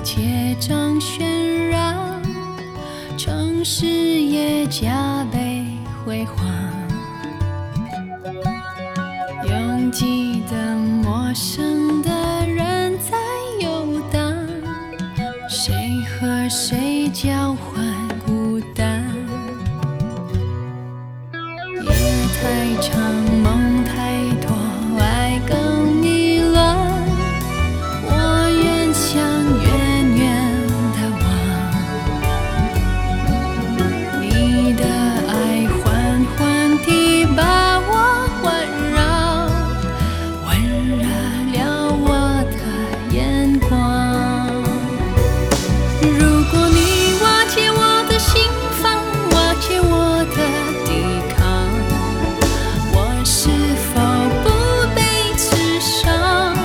街正喧嚷，城市也加倍辉煌。拥挤的陌生的人在游荡，谁和谁交换孤单？夜太长，梦太多，爱更迷乱。我愿想远远地望，你的爱缓缓地把我环绕，温热了我的眼光。如果你瓦解我的心房，瓦解我的抵抗，我是否不被刺伤？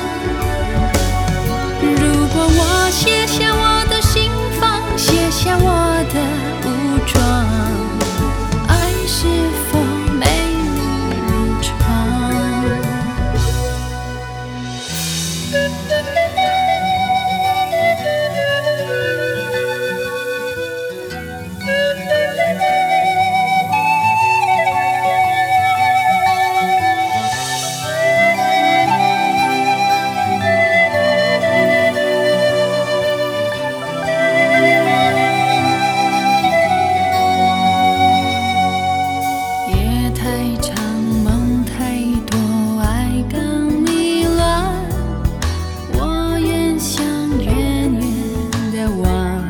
如果我卸下我的心防，卸下我的武装，爱是否美丽如常？夜太长，梦太多，爱更迷乱。我愿想远远地望，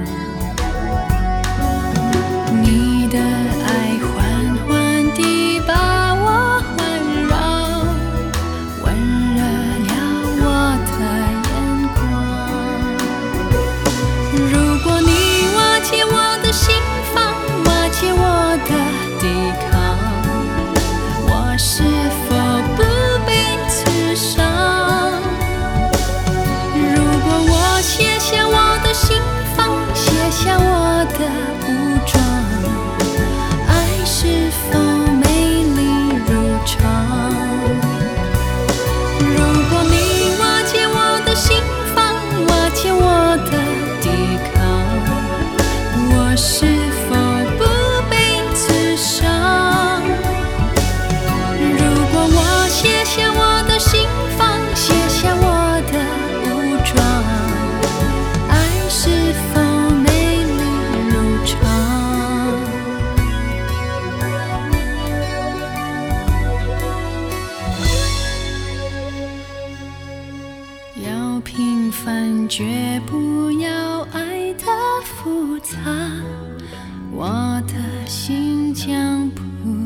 你的爱缓缓地把我环绕，温热了我的眼光。如果你瓦解我的心房，瓦解我的抵抗，我是否不被刺伤？如果我卸下我的心防，卸下我的武装，爱是否美丽如常？如果你瓦解我的心防，瓦解我的抵抗，我是否不被刺伤？如果我卸下我的心防，卸下我的武装，爱是否美丽如常？要平凡，绝不要爱得复杂，我的心将不